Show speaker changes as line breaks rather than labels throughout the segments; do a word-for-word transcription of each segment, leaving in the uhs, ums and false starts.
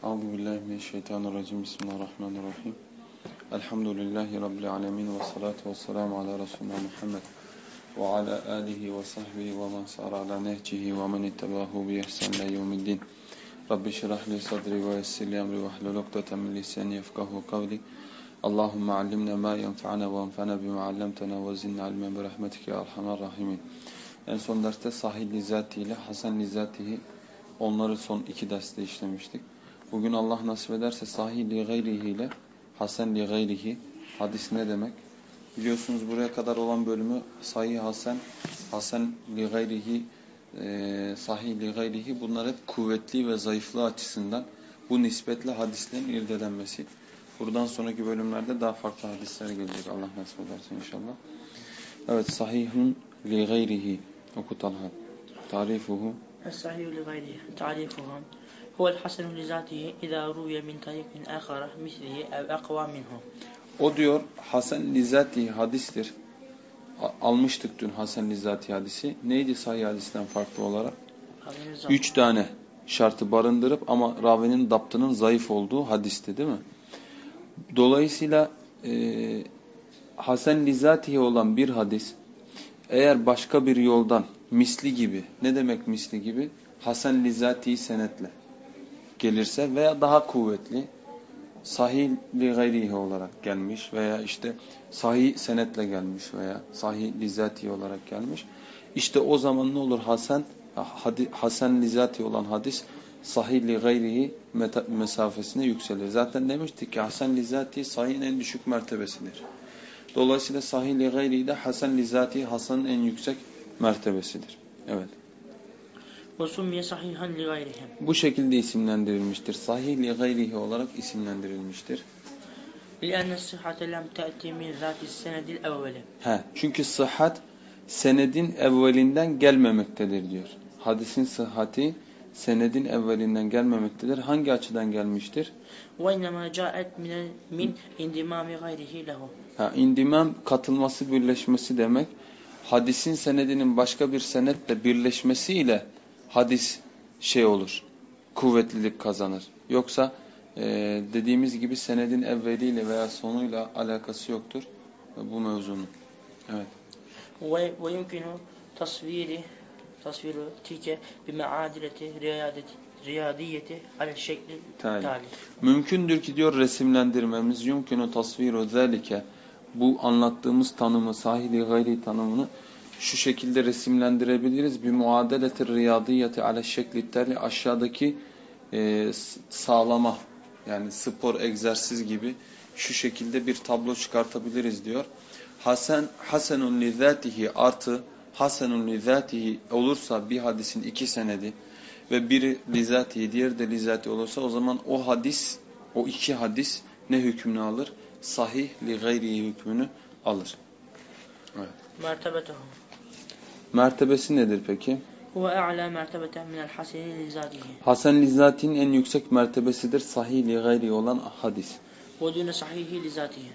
Euzu billahi mineşşeytanirracim. Bismillahirrahmanirrahim. Elhamdülillahi rabbil alamin ve salatu vesselamu ala resulina Muhammed ve ala alihi ve sahbihi ve men sara ala nehcihi ve men ittabahu bi ihsan ila yevmiddin. Rabbi şrah li sadri ve yessir li emri ve hlul ukdeten min lisani yefkahu kavli. Allahumme allimna ma yenfa'una ve enfa'na bima 'allamtana ve zidna ilmen bi rahmetike ya erhamer rahimin. En son derste Sahih Lizati ile Hasan Lizati'yi, onları son iki derste işlemiştik. Bugün Allah nasip ederse Sahih li gayrihi ile Hasan li gayrihi, hadis ne demek? Biliyorsunuz buraya kadar olan bölümü Sahih Hasan, Hasan li gayrihi, e, Sahih li gayrihi, bunlar hep kuvvetli ve zayıflığı açısından bu nispetle hadislerin irdelenmesi. Buradan sonraki bölümlerde daha farklı hadisler gelecek Allah nasip ederse inşallah. Evet, Sahihun li gayrihi oku Talha. Tarifuhu
الصحيح لغيره تعريفهم هو الحسن لذاته إذا روي من طريق آخر مثله أو أقوى منه.
O diyor Hasan Lizati hadistir. Almıştık dün Hasan Lizati hadisi. Neydi sahih hadisten farklı olarak? Üç tane şartı barındırıp ama ravinin daptının zayıf olduğu hadisti, değil mi? Dolayısıyla e, Hasan Lizati'ye olan bir hadis eğer başka bir yoldan misli gibi, ne demek misli gibi? Hasan Lizati senetle gelirse veya daha kuvvetli sahih li gayrihi olarak gelmiş veya işte sahih senetle gelmiş veya sahih lizati olarak gelmiş. İşte o zaman ne olur? Hasan Hasan Lizati olan hadis sahih li gayrihi mesafesine yükselir. Zaten demiştik ki Hasan Lizati sahihin en düşük mertebesidir. Dolayısıyla sahih li gayrihi de Hasan Lizati Hasan'ın en yüksek mertebesidir. Evet. Bu şekilde isimlendirilmiştir. Sahih li gayrihi olarak isimlendirilmiştir. He, çünkü sıhhat senedin evvelinden gelmemektedir diyor. Hadisin sıhhati senedin evvelinden gelmemektedir. Hangi açıdan gelmiştir? Ha, indimam katılması, birleşmesi demek. Hadisin senedinin başka bir senetle birleşmesiyle hadis şey olur, kuvvetlilik kazanır. Yoksa e, dediğimiz gibi senedin evveliyle veya sonuyla alakası yoktur bu mevzunun. Evet.
Ve yumkinu tasviri tasviru tilke bimaadileti riyadiyeti ala şekli tali.
Mümkündür ki diyor resimlendirmemiz, yumkinu tasviru zalike, bu anlattığımız tanımı, sahih-i gayri tanımını şu şekilde resimlendirebiliriz. Bir muadeletir riyadiyeti ala şekli tali, aşağıdaki e, sağlama, yani spor, egzersiz gibi şu şekilde bir tablo çıkartabiliriz diyor. Hasan hasenun li zatihi artı hasenun li zatihi olursa bir hadisin iki senedi ve biri li zatihi, diğeri de li zati olursa o zaman o hadis, o iki hadis ne hükmünü alır? Sahih li gayrihi hükmünü alır. Evet.
Mertebetuhu.
Mertebesi nedir peki?
Huve a'la mertebeten minel haseni lizatihi.
Hasan Lizati'nin en yüksek mertebesidir sahih li gayrihi olan hadis.
Ve dune sahihi lizatihi.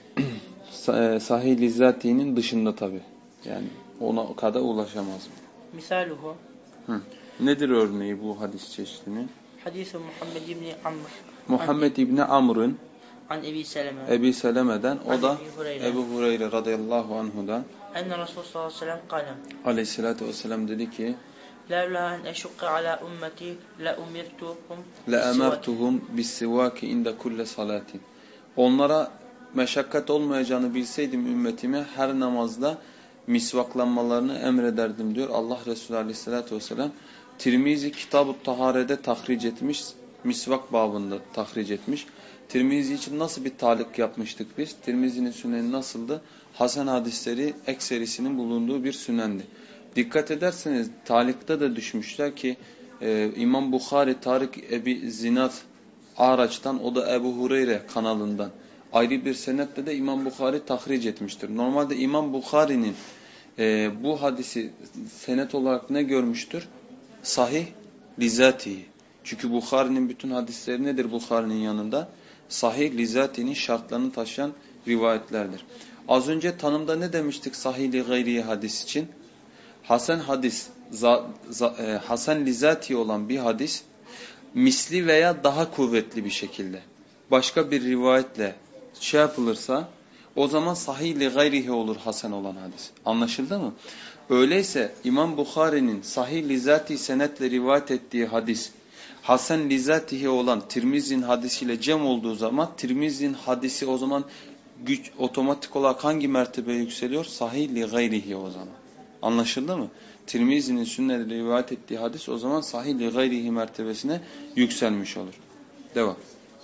Sahih Lizati'nin dışında tabi. Yani ona kadar ulaşamaz.
Misaluhu.
Hı. Nedir örneği bu hadis çeşidinin?
Hadis-i Muhammed İbni Amr.
Muhammed İbni Amr'ın
An Ebi Seleme.
Ebi Seleme'den, o da Ebu Hureyre radıyallahu anhu'dan.
Enne Resulullah sallallahu aleyhi ve sellem kâlem.
Aleyhissalatu vesselam dedi ki:
"Levla en eşukka ala ummeti la umirtuhum
la emertuhum bis-sivaki inde kulli salatin." Onlara meşakkat olmayacağını bilseydim ümmetime her namazda misvaklanmalarını emrederdim diyor Allah Resulü aleyhissalatu vesselam. Tirmizi Kitab-ı Tahare'de tahric etmiş, misvak babında tahric etmiş. Tirmizi için nasıl bir talik yapmıştık biz? Tirmizi'nin süneni nasıldı? Hasan hadisleri ekserisinin bulunduğu bir sünendi. Dikkat ederseniz talikte de düşmüşler ki e, İmam Bukhari Tarik Ebi Zinad Araç'tan, o da Ebu Hureyre kanalından ayrı bir senetle de İmam Bukhari tahric etmiştir. Normalde İmam Bukhari'nin e, bu hadisi senet olarak ne görmüştür? Sahih Lizatihi. Çünkü Bukhari'nin bütün hadisleri nedir Bukhari'nin yanında? Sahih Lizati'nin şartlarını taşıyan rivayetlerdir. Az önce tanımda ne demiştik sahih li gayrihi hadis için? Hasan hadis, za, za, e, Hasan Lizati olan bir hadis misli veya daha kuvvetli bir şekilde başka bir rivayetle şey yapılırsa o zaman sahih li gayrihi olur hasen olan hadis. Anlaşıldı mı? Öyleyse İmam Bukhari'nin sahih li zati senetle rivayet ettiği hadis hasen li zatihi olan Tirmizi'nin hadisiyle cem olduğu zaman Tirmizi'nin hadisi o zaman güç otomatik olarak hangi mertebeye yükseliyor? Sahih li gayrihi o zaman. Anlaşıldı mı? Tirmizi'nin sünnette rivayet ettiği hadis o zaman sahih li gayrihi mertebesine yükselmiş olur. Devam.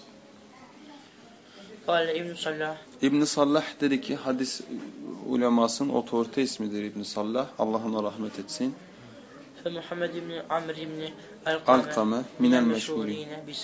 قال ابن صلاح
İbn Sallah dedi ki hadis ulemasının otorite ismidir İbn Sallah. Allah ona rahmet etsin.
فمحمد بن عمرو بن
Alkame minel meşhuri.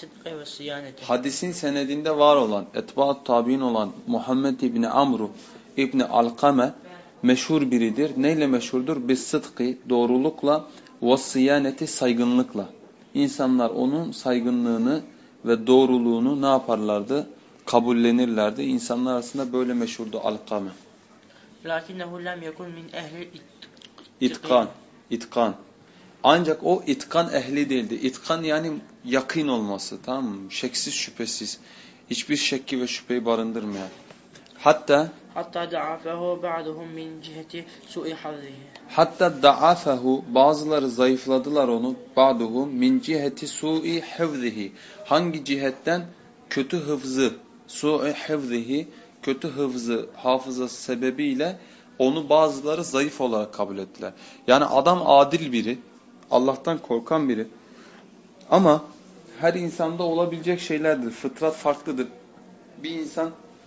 Hadisin senedinde var olan, etbaat tabi'in olan Muhammed İbni Amru İbni Alkame meşhur biridir. Neyle meşhurdur? Bis sıdkı, doğrulukla, ve siyaneti, saygınlıkla. İnsanlar onun saygınlığını ve doğruluğunu ne yaparlardı? Kabullenirlerdi. İnsanlar arasında böyle meşhurdu Alkame.
Lakinnehu lem yekun min ehli
İtkan, itkan. Ancak o itkan ehli değildi. İtkan yani yakın olması, tamam mı? Şeksiz şüphesiz. Hiçbir şekki ve şüpheyi barındırmayan. Hatta
hatta da'afahu ba'duhum min ciheti su'i hazzihi.
Hatta da'afahu bazıları zayıfladılar onu ba'duhum min ciheti su'i hifzihi. Hangi cihetten? Kötü hıfzı, su'i hifzihi, kötü hıfzı, hafızası sebebiyle onu bazıları zayıf olarak kabul ettiler. Yani adam adil biri, Allah'tan korkan biri. Ama her insanda olabilecek şeylerdir. Fıtrat farklıdır. Bir insan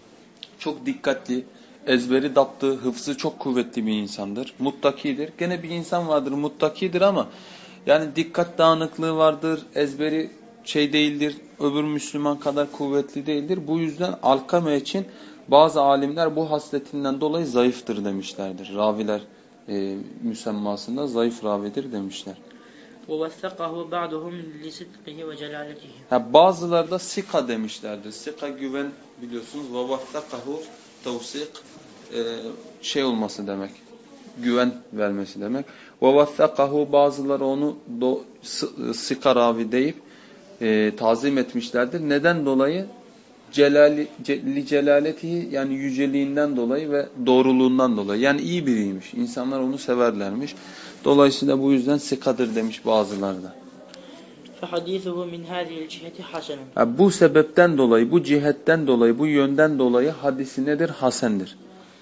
çok dikkatli, ezberi daptı, hıfzı çok kuvvetli bir insandır. Muttakidir. Gene bir insan vardır, muttakidir ama yani dikkat dağınıklığı vardır, ezberi şey değildir, öbür Müslüman kadar kuvvetli değildir. Bu yüzden Alkame için bazı alimler bu hasletinden dolayı zayıftır demişlerdir. Raviler e, müsemmasında zayıf ravidir demişler.
وَوَثَّقَهُ بَعْدُهُمْ لِصِدْقِهِ وَجَلَالَتِهِ.
Ha, bazıları da sika demişlerdir. Sika güven biliyorsunuz. وَوَثَّقَهُ tavsik e, şey olması demek. Güven vermesi demek. وَوَثَّقَهُ bazıları onu do, sika ravi deyip e, tazim etmişlerdir. Neden dolayı? Celali, ce, celaletihi yani yüceliğinden dolayı ve doğruluğundan dolayı. Yani iyi biriymiş. İnsanlar onu severlermiş. Dolayısıyla bu yüzden sikadır demiş bazıları da.
فَحَدِيثُهُ مِنْ هَذِهِ الْجِهَةِ حَسَنٌ.
Yani bu sebepten dolayı, bu cihetten dolayı, bu yönden dolayı hadisi nedir? Hasendir.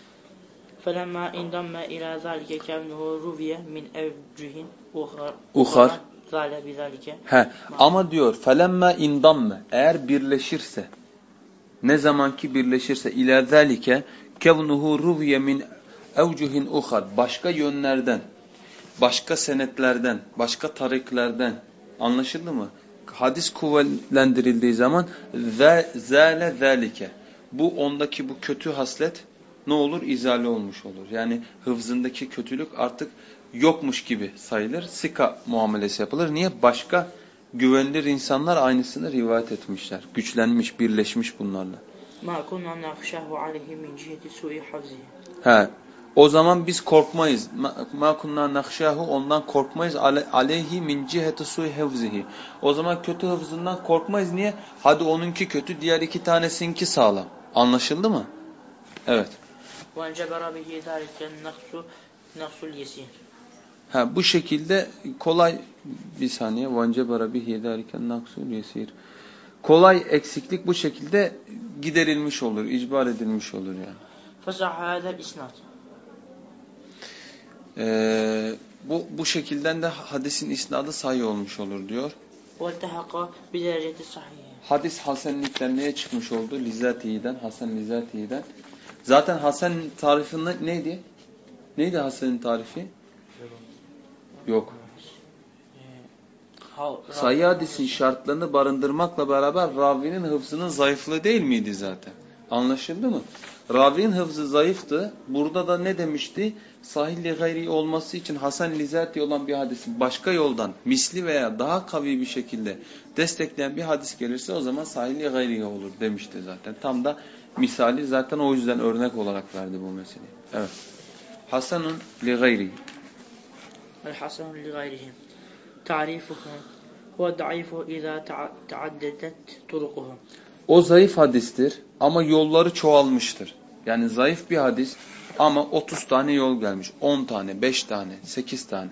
فَلَمَّا اِنْدَمَّ اِلَى ذَٰلِكَ كَوْنُهُ رُوِيَ مِنْ اَوْجُهٍ
Ukhar.
ذَٰلَ بِذَٰلِكَ.
He. Ama diyor فَلَمَّا اِنْدَمَّ eğer birleşirse, ne zamanki birleşirse اِلَى ذَٰلِكَ كَوْنُهُ رُوِيَ مِنْ اَوْجُهٍ ukhar başka yönlerden, başka senetlerden, başka tariklerden anlaşıldı mı? Hadis kuvvetlendirildiği zaman zâle zâlike. Bu ondaki bu kötü haslet ne olur? İzale olmuş olur. Yani hıfzındaki kötülük artık yokmuş gibi sayılır. Sika muamelesi yapılır. Niye? Başka güvenilir insanlar aynısını rivayet etmişler. Güçlenmiş, birleşmiş bunlarla.
مَا كُنَّا نَخْشَاهُ عَلَيْهِ مِنْ جِهَةِ سُوءِ حَفْزِهِ.
He. O zaman biz korkmayız. Ma kunna nakhşahu ondan korkmayız. Aleyhi min ciheti su'i hafzihi. O zaman kötü hafızından korkmayız. Niye? Hadi onunki kötü, diğer iki tanesinki sağlam. Anlaşıldı mı? Evet.
وَاَنْجَبَرَ بِهِ ذَٰلِكَ النَّقْسُ نَقْسُ الْيَسِيرِ.
Ha, bu şekilde kolay bir saniye. وَاَنْجَبَرَ بِهِ ذَٰلِكَ النَّقْسُ الْيَسِيرِ. Kolay eksiklik bu şekilde giderilmiş olur, icbar edilmiş olur yani.
فَصَحَ هَذَا الْاِسْنَادِ.
Ee, bu bu şekilden de hadisin isnadı sahih olmuş olur diyor.
وَالْتَحَقَ بِدَرَجَةِ الصَّحِيحِ.
Hadis hasenlikten neye çıkmış oldu? Lizati'den, Hasan Lizati'den. Zaten Hasan tarifinde neydi? Neydi Hasan'ın tarifi? Yok. Sahih hadisin şartlarını barındırmakla beraber ravinin hıfzının zayıflığı değil miydi zaten? Anlaşıldı mı? Ravinin hıfzı zayıftı. Burada da ne demişti? Sahih-i gayri olması için Hasan Lizati olan bir hadisin başka yoldan misli veya daha kavi bir şekilde destekleyen bir hadis gelirse o zaman sahih-i gayri olur demişti zaten. Tam da misali zaten o yüzden örnek olarak verdi bu meseleyi. Evet. Hasanun li gayri.
El-Hasanun li gayrihi. Tarifuhu والضعيف إذا تعددت طرقه.
O zayıf hadistir ama yolları çoğalmıştır. Yani zayıf bir hadis ama otuz tane yol gelmiş. on tane, beş tane, sekiz tane.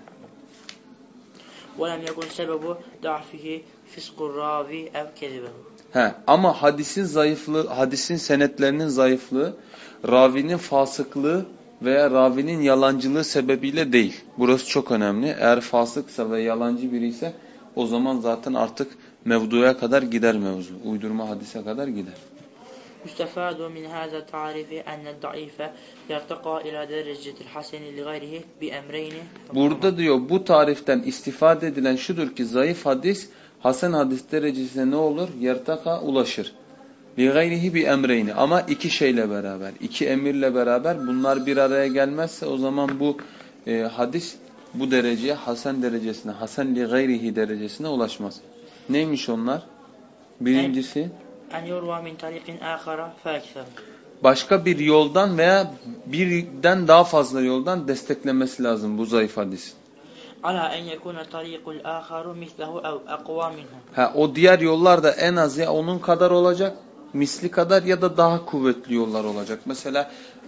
وَلَمْ يَكُنْ سَبَبُ ضَعْفِهِ فِسْقُ الرَّاوِي اَوْ كَذِبَهُ.
He, ama hadisin zayıflığı, hadisin senetlerinin zayıflığı, ravinin fasıklığı veya ravinin yalancılığı sebebiyle değil. Burası çok önemli. Eğer fasıksa ve yalancı biri ise o zaman zaten artık mevduya kadar gider mevzu. Uydurma hadise kadar gider.
يستفاد من هذا التعريف أن الضعيف يرتقى إلى درجة الحسن لغيره بأمرين.
Burada diyor bu tariften istifade edilen şudur ki zayıf hadis hasen hadis derecesine ne olur? Yertaka ulaşır. Li gayrihi bi emreyni ama iki şeyle beraber, iki emirle beraber bunlar bir araya gelmezse o zaman bu e, hadis bu dereceye hasen derecesine, hasen li gayrihi derecesine ulaşmaz. Neymiş onlar? Birincisi
En yurva min tariqin ahara fa'akthar.
Başka bir yoldan veya birden daha fazla yoldan desteklemesi lazım bu zayıf hadis.
Ala en yekuna tariqul aharu mislehu ev aqwa minhu.
Ha, o diğer yollar da en az ya onun kadar olacak, misli kadar ya da daha kuvvetli yollar olacak. Mesela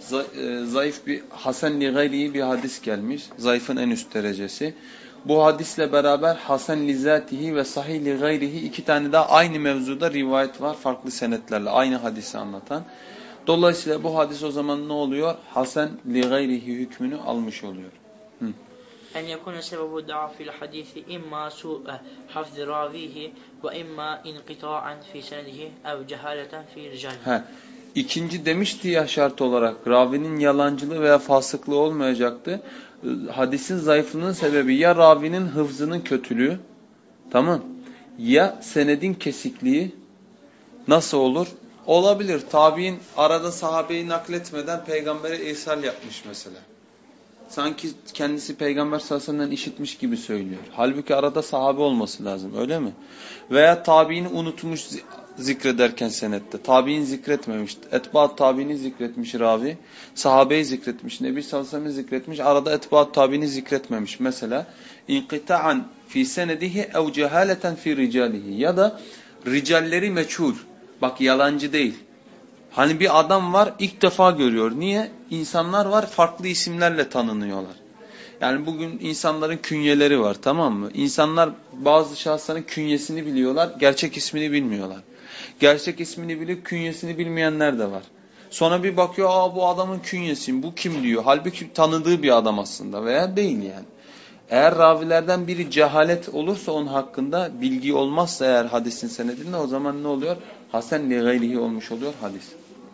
zayıf bir hasen li gayrihi bir hadis gelmiş. Zayıfın en üst derecesi. Bu hadisle beraber hasen li zatihi ve sahih li gayrihi iki tane daha aynı mevzuda rivayet var. Farklı senetlerle aynı hadisi anlatan. Dolayısıyla bu hadis o zaman ne oluyor? Hasen li gayrihi hükmünü almış oluyor. Hı.
En yekuna sebebu da'fil hadisi imma su'a hafz ravihi ve imma inqita'an fi senedihi ev cehaleten fi ricalihi.
İkinci demişti ya şart olarak ravinin yalancılığı veya fasıklığı olmayacaktı. Hadisin zayıflığının sebebi ya ravinin hıfzının kötülüğü, tamam, ya senedin kesikliği. Nasıl olur? Olabilir. Tabi'in arada sahabeyi nakletmeden peygambere irsal yapmış mesela. Sanki kendisi peygamber sallallahu aleyhi ve sellem'den işitmiş gibi söylüyor. Halbuki arada sahabe olması lazım, öyle mi? Veya tabiini unutmuş zikrederken senette. Tabiini zikretmemiş. Etbaat tabiini zikretmiş ravi. Sahabeyi zikretmiş. Nebi sallallahu aleyhi ve sellem'i zikretmiş. Arada etbaat tabiini zikretmemiş. Mesela inqita'an fi senedihi ev cehaleten fi ricalihi. Ya da ricalleri meçhul. Bak yalancı değil. Hani bir adam var ilk defa görüyor. Niye? İnsanlar var farklı isimlerle tanınıyorlar. Yani bugün insanların künyeleri var, tamam mı? İnsanlar bazı şahısların künyesini biliyorlar, gerçek ismini bilmiyorlar. Gerçek ismini bilip künyesini bilmeyenler de var. Sonra bir bakıyor, aa bu adamın künyesi, bu kim diyor. Halbuki tanıdığı bir adam aslında veya değil yani. Eğer ravilerden biri cehalet olursa onun hakkında, bilgi olmazsa eğer hadisin senedinde o zaman ne oluyor? Hasen li gayrihi olmuş oluyor hadis.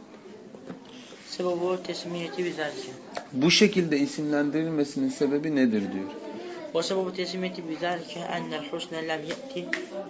Sebebu tesmiyeti bizalike.
Bu şekilde isimlendirilmesinin sebebi nedir diyor.
Ve sebebu tesmiyeti bizalike ennel husne lem ye'ti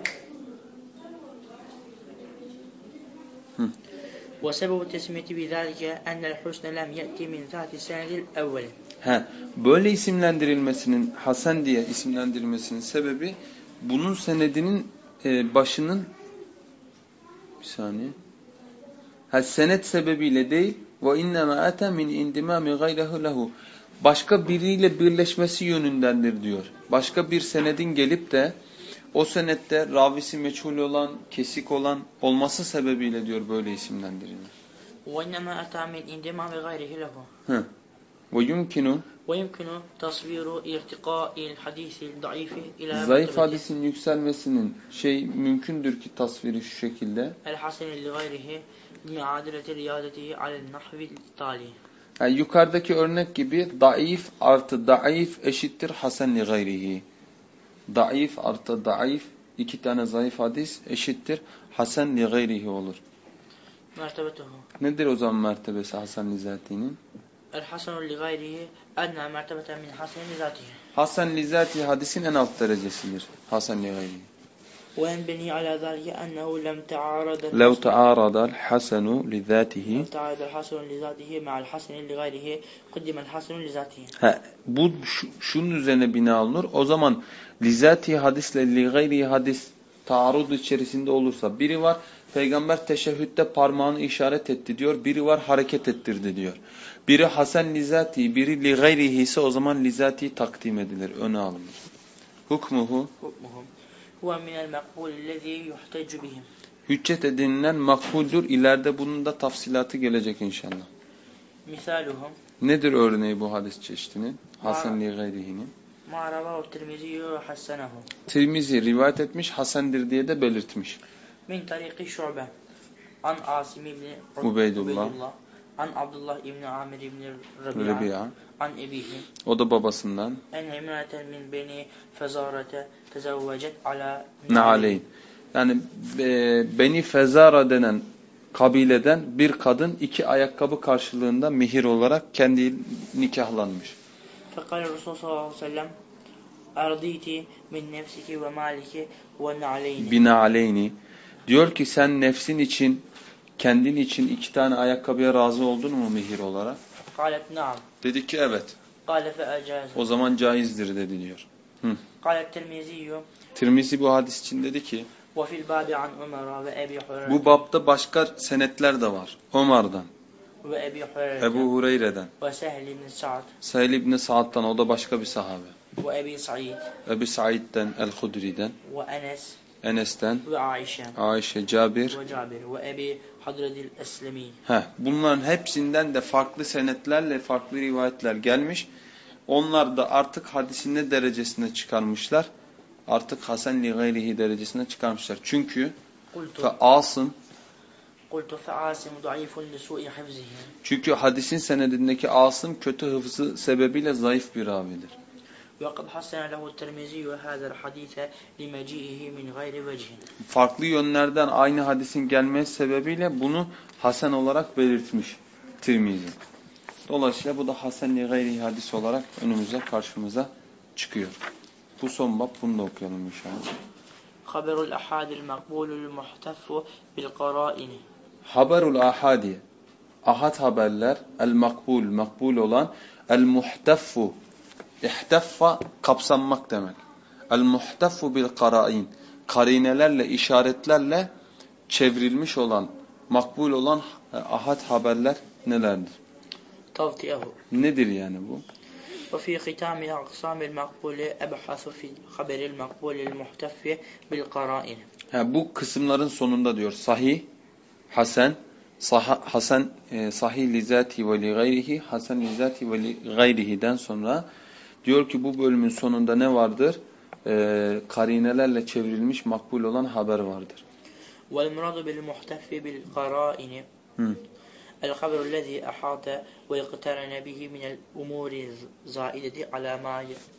Ve sebebu tesmiyeti bizalike ennel husne lem ye'ti min zati senedil evveli.
He, böyle isimlendirilmesinin, hasen diye isimlendirilmesinin sebebi bunun senedinin e, başının bir saniye. Ha, senet sebebiyle değil. Ve innema ata min indimami gayrihi lehu. Başka biriyle birleşmesi yönündendir diyor. Başka bir senedin gelip de o senette ravisi meçhul olan, kesik olan olması sebebiyle diyor böyle isimlendirilir.
Ve innema ata min indimami gayrihi lehu.
Hı. Ve yumkinu
Ve yumkinu tasviru irtiqa'il hadisi da'ifi ila
zayıf hadisin yükselmesinin şey mümkündür ki tasviri şu şekilde.
El hasen li gayrihi mi'adileti riyadetihi alel nahvi tali.
Yani yukarıdaki örnek gibi daif artı daif eşittir hasen li gayrihi. Daif artı daif iki tane zayıf hadis eşittir hasen li gayrihi olur.
Mertebetuhu.
Nedir o zaman mertebesi hasen li zatinin?
El hasenu li gayrihi enna mertebeten min hasen li zatihi.
Hasen li zatihi hadisin en alt derecesidir. Hasen li gayrihi.
وينبني على ذلك أنه لم تعارض
لو تعارض الحسن لذاته
لو تعارض الحسن لذاته مع الحسن لغيره قدم الحسن لذاته.
Ha, bu şu, şunun üzerine bina alınır. O zaman lizati hadisle li gayri hadis taarruz içerisinde olursa biri var peygamber teşehhütte parmağını işaret etti diyor. Biri var hareket ettirdi diyor. Biri hasen lizati, biri li gayrihi ise o zaman lizati takdim edilir, öne alınır. Hukmuhu
Hukmuhu huve minel makbulillezî yuhteccu bihim.
Hüccet edinilen makbuldür. İleride bunun da tafsilatı gelecek inşallah.
Misaluhum.
Nedir örneği bu hadis çeşidinin? Hasan li gayrihinin.
Ma ravahu Tirmizi ve hassanahu.
Tirmizi rivayet etmiş, hasendir diye de belirtmiş.
Min tariki Şu'be. An Asim ibn
Ubeydullah.
An Abdullah ibn Amir ibn Rabi'a.
Rabi'a.
An ebihi.
O da babasından.
En emraten min beni fezarete tezevvecet ala
Na'aleyn. Yani e, Beni Fezara denen kabileden bir kadın iki ayakkabı karşılığında mihir olarak kendi nikahlanmış.
Fekale Resulullah sallallahu aleyhi ve sellem arditi min nefsiki ve maliki ve na'aleyni.
Bina'aleyni. Diyor ki sen nefsin için, kendin için iki tane ayakkabıya razı oldun mu mihir olarak?
Kalet na'am.
Dedi ki evet.
Kale fe ecaz.
O zaman caizdir dedi diyor. Hı.
Kalet Tirmizi.
Tirmizi bu hadis için dedi ki
ve fil babi an Ömer ve Ebi Hureyre.
Bu babda başka senetler de var. Ömer'den,
ve Ebi Hureyre.
Ebu Hureyre'den,
ve Sehl ibn Sa'd.
Sehl ibn Sa'd'dan, o da başka bir sahabe.
ve Ebi Sa'id.
Ebu Sa'id'den, El-Hudri'den,
ve Enes.
Enes'ten,
ve Ayşe.
Ayşe, Cabir
ve Cabir ve Ebi Hadredil Eslemi.
Heh, bunların hepsinden de farklı senetlerle farklı rivayetler gelmiş. Onlar da artık hadisin ne derecesine çıkarmışlar? Artık Hasan li gayrihi derecesine çıkarmışlar. Çünkü fe Asım çünkü hadisin senedindeki Asım kötü hıfzı sebebiyle zayıf bir ravidir. Farklı yönlerden aynı hadisin gelmesi sebebiyle bunu Hasan olarak belirtmiş Tirmizi. Dolayısıyla bu da Hasan li gayrihi hadis olarak önümüze, karşımıza çıkıyor. Bu son bab, bunu da okuyalım inşallah.
Haberul ahadil makbulul muhtaffu bil qara'ini.
Haberul ahadi, ahad haberler, el makbul, makbul olan, el muhtaffu, ihtaffa kapsanmak demek. El muhtaffu bil qara'in, karinelerle, işaretlerle çevrilmiş olan, makbul olan ahad haberler nelerdir?
Tavtiyehu.
Nedir yani bu?
وفي ختام الأقسام المقبولة أبحث في خبر المقبول المحتف بالقرائن. Ha,
bu kısımların sonunda diyor sahih, hasen, sah hasen e, sahih li zati ve li gayrihi, hasen li zati ve li gayrihi'den sonra diyor ki bu bölümün sonunda ne vardır? E, karinelerle çevrilmiş makbul olan haber vardır.
Vel muradu bil muhtaf bil qara'in. الخبر الذي أحاط ويقترن به من الأمور الزائدة على ما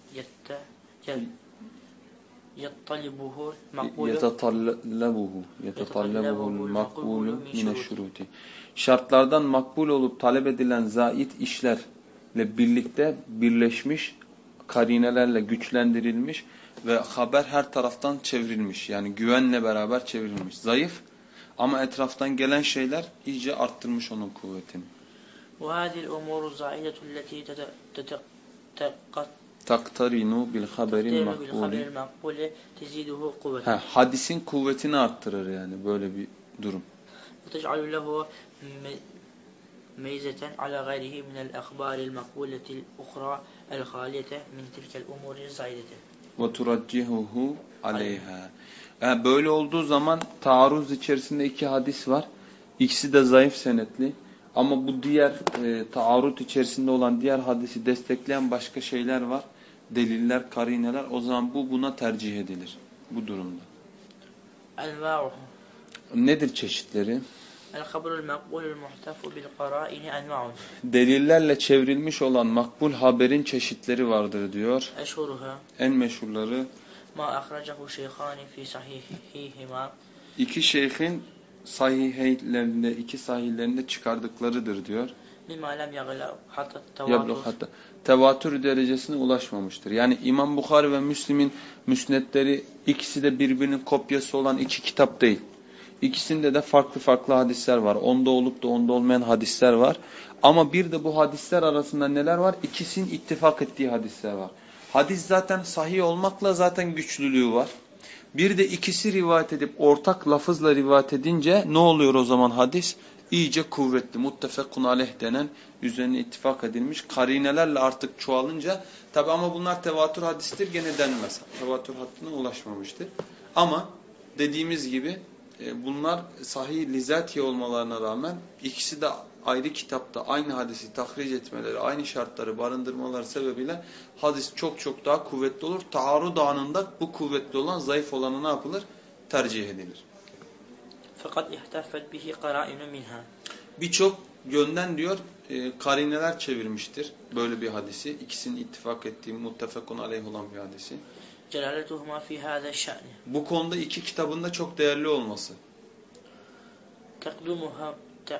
يتطلبه المقبول
يتطلبه يتطلبه المقبول من الشروط. Şartlardan makbul olup talep edilen zait işlerle birlikte birleşmiş, karinelerle güçlendirilmiş ve haber her taraftan çevrilmiş. Yani güvenle beraber çevrilmiş. Zayıf ama etraftan gelen şeyler iyice arttırmış onun kuvvetini.
وهذه الأمور الزائدة التي
تقترن بالخبر المقبول
تزيده قوة.
Ha, hadisin kuvvetini arttırır yani böyle bir durum.
وتجعل له ميزة على غيره من الأخبار المقبولة الأخرى الخالية من تلك الأمور الزائدة.
وترجحه عليها. Yani böyle olduğu zaman taarruz içerisinde iki hadis var. İkisi de zayıf senetli. Ama bu diğer e, taarruz içerisinde olan diğer hadisi destekleyen başka şeyler var. Deliller, karineler. O zaman bu buna tercih edilir. Bu durumda.
Enva'uhu.
Nedir çeşitleri?
El-haberul makbulul muhtafu bil qara'ini enva'un.
Delillerle çevrilmiş olan makbul haberin çeşitleri vardır diyor.
Eşhuruha.
En meşhurları
Ma ahracahu şeyhani fi sahihihima.
İki şeyhin sahihlerinde, iki sahihlerinde çıkardıklarıdır diyor.
Lima lem yagla hatta
tevatür. Tevatür derecesine ulaşmamıştır. Yani İmam Bukhari ve Müslim'in müsnetleri ikisi de birbirinin kopyası olan iki kitap değil. İkisinde de farklı farklı hadisler var. Onda olup da onda olmayan hadisler var. Ama bir de bu hadisler arasında neler var? İkisinin ittifak ettiği hadisler var. Hadis zaten sahih olmakla zaten güçlülüğü var. Bir de ikisi rivayet edip ortak lafızla rivayet edince ne oluyor o zaman hadis? İyice kuvvetli, muttefekun aleyh denen üzerine ittifak edilmiş. Karinelerle artık çoğalınca tabi ama bunlar tevatür hadistir gene denmez. Tevatür hattına ulaşmamıştır. Ama dediğimiz gibi bunlar sahih lizatiye olmalarına rağmen ikisi de ayrı kitapta aynı hadisi tahric etmeleri, aynı şartları barındırmaları sebebiyle hadis çok çok daha kuvvetli olur. Taarrud anında bu kuvvetli olan zayıf olanı ne yapılır? Tercih edilir.
Fakat ihtafet bihi qara'inu minha.
Birçok yönden diyor e, karineler çevirmiştir böyle bir hadisi. İkisinin ittifak ettiği muttefakun aleyh olan bir hadisi.
Celaletuhuma fi hâze şe'n.
Bu konuda iki kitabın da çok değerli olması.
Takdumuha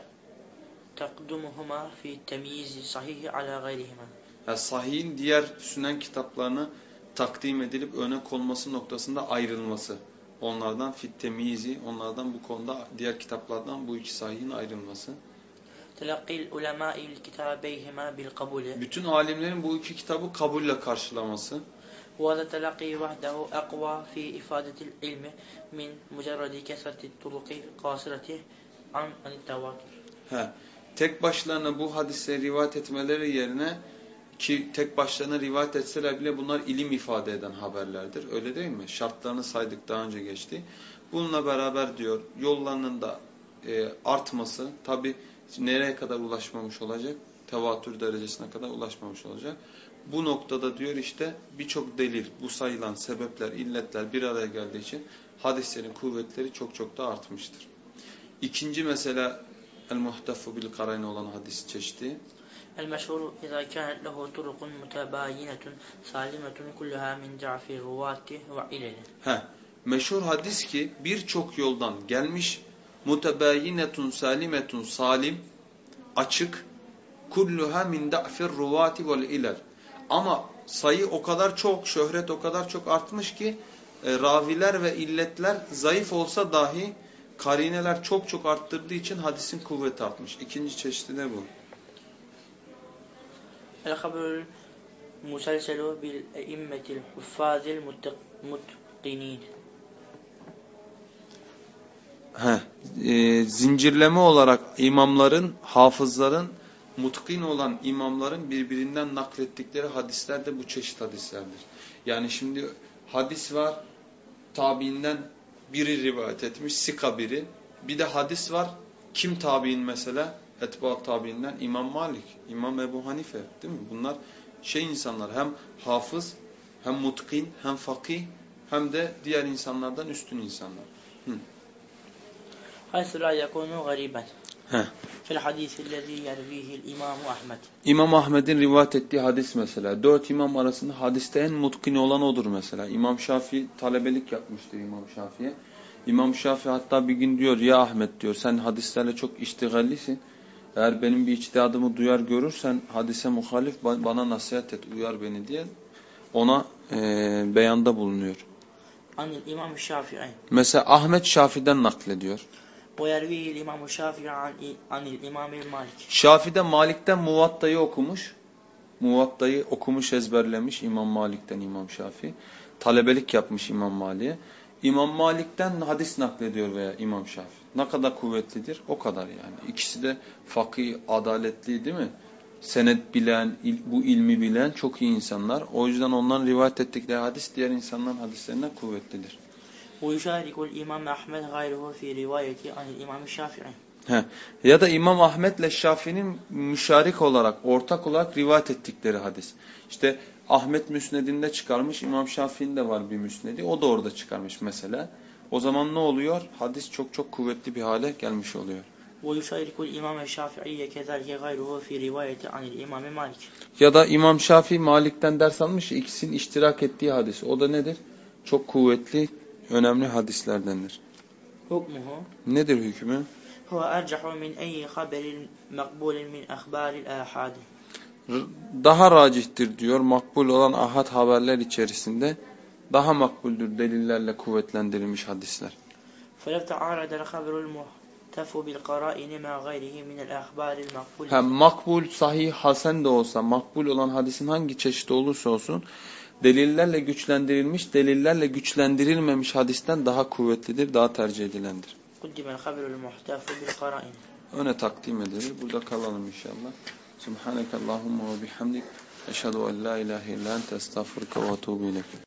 takdumuhuma fi temyizi sahihi ala gayrihima.
Yani sahihin diğer sünen kitaplarını takdim edilip öne konması noktasında ayrılması. Onlardan fit temyizi, onlardan bu konuda diğer kitaplardan bu iki sahihin ayrılması.
Telaqqil ulemâ'il kitâbeyhima bil kabulü.
Bütün alimlerin bu iki kitabı kabulle karşılaması.
وهذا تلقي وحده أقوى في إفادة العلم من مجرد كثرة الطرق قاصرة عن التواتر.
He. Tek başlarına bu hadisleri rivayet etmeleri yerine ki tek başlarına rivayet etseler bile bunlar ilim ifade eden haberlerdir. Öyle değil mi? Şartlarını saydık daha önce geçti. Bununla beraber diyor yollarının da e, artması tabi nereye kadar ulaşmamış olacak? Tevatür derecesine kadar ulaşmamış olacak. Bu noktada diyor işte birçok delil, bu sayılan sebepler, illetler bir araya geldiği için hadislerin kuvvetleri çok çok da artmıştır. İkinci mesele el-muhtafu bil karayne olan hadis çeşidi.
El-meşhur izâ kânet lehu turukun mutebayinetun salimetun kulluhâ min da'fi ruvâti ve ileli.
He, meşhur hadis ki birçok yoldan gelmiş, mutebayinetun salimetun salim, açık, kulluhâ min da'fi ruvâti ve ilel. Ama sayı o kadar çok, şöhret o kadar çok artmış ki e, raviler ve illetler zayıf olsa dahi karineler çok çok arttırdığı için hadisin kuvveti artmış. İkinci çeşidi de bu.
El-haberul muselselu bil eimmetil huffazil mutqinin.
He, e, zincirleme olarak imamların, hafızların, mutkin olan imamların birbirinden naklettikleri hadisler de bu çeşit hadislerdir. Yani şimdi hadis var, tabiinden biri rivayet etmiş, sika biri. Bir de hadis var, kim tabiin mesela? Etba tabiinden İmam Malik, İmam Ebu Hanife değil mi? Bunlar şey insanlar, hem hafız, hem mutkin, hem fakih, hem de diğer insanlardan üstün insanlar. Hı.
Haysu la yakunu gariben.
Heh.
Fil hadisillezî yervîhil İmam Ahmed.
İmam Ahmed'in rivayet ettiği hadis mesela. Dört imam arasında hadiste en mutkin olan odur mesela. İmam Şafii talebelik yapmıştır İmam Şafii'ye. İmam Şafii hatta bir gün diyor ya Ahmet diyor sen hadislerle çok iştigallisin. Eğer benim bir içtihadımı duyar görürsen hadise muhalif bana nasihat et uyar beni diye ona e, beyanda bulunuyor.
Anil İmam Şafii.
Mesela Ahmet Şafii'den naklediyor.
وَيَرْوِيهِ الْاِمَامُ شَافِعَ عَنِ الْاِمَامِ الْمَالِكِ. Şafii
de Malik'ten Muvatta'yı okumuş. Muvatta'yı okumuş, ezberlemiş İmam Malik'ten İmam Şafii. Talebelik yapmış İmam Malik'e. İmam Malik'ten hadis naklediyor veya İmam Şafii. Ne kadar kuvvetlidir? O kadar yani. İkisi de fakih, adaletli değil mi? Senet bilen, il, bu ilmi bilen çok iyi insanlar. O yüzden onların rivayet ettikleri hadis diğer insanların hadislerinden kuvvetlidir.
وَيُشَارِكُ الْاِمَامِ أَحْمَدْ غَيْرُهُ فِي رِوَايَةِ عَنِ الْاِمَامِ الشَّافِعِ.
He. Ya da İmam Ahmet'le Şafii'nin müşarik olarak, ortak olarak rivayet ettikleri hadis. İşte Ahmet müsnedinde çıkarmış, İmam Şafii'nin de var bir müsnedi. O da orada çıkarmış mesela. O zaman ne oluyor? Hadis çok çok kuvvetli bir hale gelmiş oluyor.
وَيُشَارِكُ الْاِمَامِ الشَّافِعِيَّ كَذَلْكَ غَيْرُهُ فِي رِوَايَةِ عَنِ الْاِمَامِ مَالِكِ.
Ya da İmam Şafii Malik'ten ders almış, ikisinin iştirak ettiği hadis. O da nedir? Çok kuvvetli, önemli hadislerdendir.
Hukmuhu.
Nedir hükmü?
Huve ercahu min eyyi haberin makbulin min ahbaril ahad.
Daha racihtir diyor, makbul olan ahad haberler içerisinde daha makbuldür delillerle kuvvetlendirilmiş hadisler.
فَلَوْ تَعَارَدَ الْخَبَرُ الْمُحْتَفُ بِالْقَرَائِنِ مَا غَيْرِهِ مِنَ الْأَخْبَارِ الْمَقْبُولِ.
Hem makbul, sahih, hasen de olsa, makbul olan hadisin hangi çeşidi olursa olsun, delillerle güçlendirilmiş, delillerle güçlendirilmemiş hadisten daha kuvvetlidir, daha tercih edilendir.
قُدِّمَ الْخَبَرُ الْمُحْتَفُ بِالْقَرَائِنِ.
Öne takdim edilir. Burada kalalım inşallah. Subhanekallahumma ve bihamdik. Eşhedü en la ilahe illa ente estağfiruke ve etûbü ileyk.